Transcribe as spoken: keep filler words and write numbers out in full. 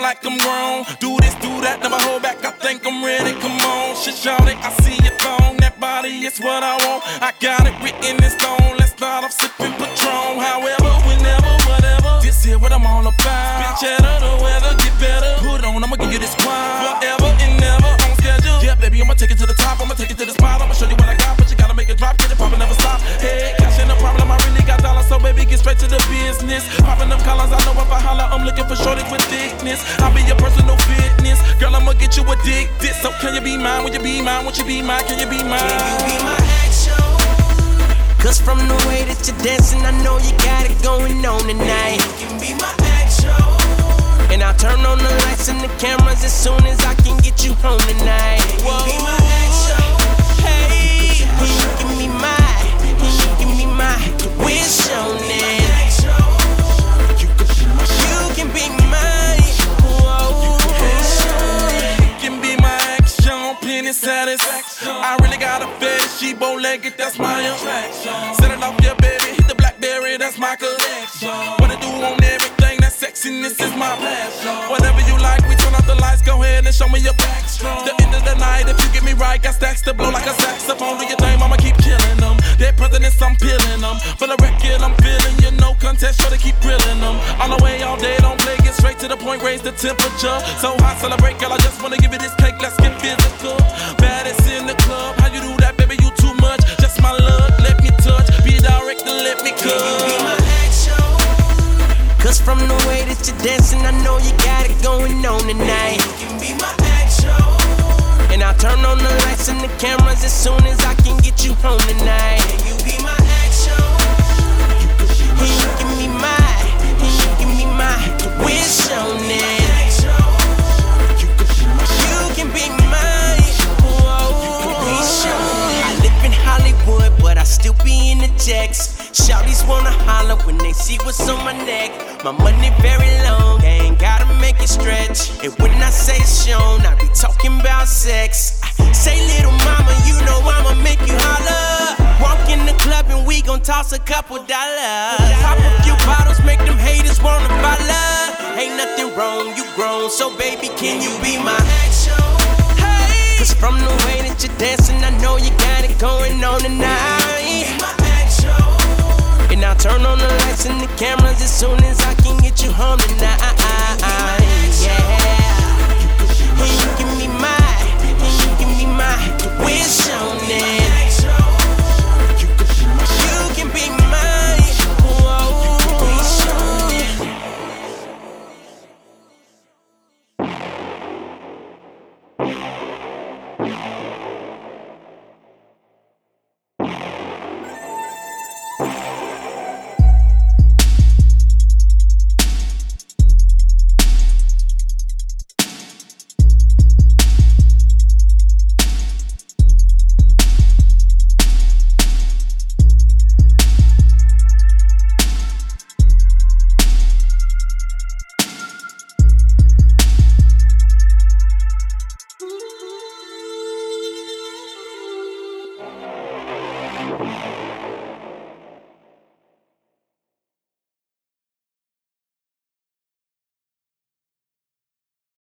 like I'm grown. Do this, do that, never hold back, I think I'm ready, come on. Shit, shout it, I see your thong, that body is what I want. I got it written in stone, let's start off sipping Patron. However, whenever, whatever, this here what I'm all about. Bitch, cheddar, the weather get better. Put on, I'ma give you this wine. Forever and never on schedule. Yeah, baby, I'ma take it to the top, I'ma take it to the spot. I'ma show you what I got, but you gotta make it drop, get it pop and never stop. Hey, cash ain't a problem, I really got dollars, so baby, get straight to the business. Popping them collars, I know if I holler, I'm looking for shorties with thickness. I'll be your personal fitness, girl, I'ma get you addicted. So can you be mine, will you be mine, won't you be mine, can you be mine? Can you be my action? Cause from the way that you're dancing, I know you got it going on tonight. You can be my action. And I'll turn on the lights and the cameras as soon as I can get you home tonight. Can you be my action? Hey, can you give me my, can you give me my wish on it? You can be mine. Whoa. You can be my action, plenty satisfaction. I really got a fetish, she bow-legged, that's my attraction. Set it off, yeah, baby, hit the Blackberry, that's my collection. What I do on everything, that sexiness is my passion. Whatever you like, we turn off the lights, go ahead and show me your backstroke. The end of the night, if you get me right, got stacks to blow like a saxophone. Do your thing, I'ma keep killing them. Dead presidents, I'm peeling them. For the record, I'm feeling you, no contest, sure to keep grilling them. On the way all day, don't play, get straight to the point, raise the temperature. So hot, celebrate, girl, I just wanna give you this cake, let's get physical. Baddest in the club, how you do that, baby, you too much. Just my love, let me touch, be direct and let me cut. Can you be my action? Cause from the way that you're dancing, I know you got it going on tonight. You can be my action. And I'll turn on the lights and the cameras as soon as I can get you home tonight. Can you be my action? Can you give me my, can you give me my wish on it? You can be mine. Whoa. I live in Hollywood, but I still be in the jacks. Shawty's wanna holler when they see what's on my neck. My money very long, they ain't gotta make it stretch. And when I say it's shown, I be talking about sex. Say little mama, you know I'ma make you holler. Walk in the club and we gon' toss a couple dollars. Pop a few bottles, make them haters wanna follow. Ain't nothing wrong, you grown, so baby can you be my action? Hey, cause from the way that you're dancing, I know you got it going on tonight. Be my action. And I'll turn on the lights and the cameras as soon as I can get you home tonight. Yeah. Can you give me my, can you give me my wish on it? You can be mine. Whoa. We'll be right back.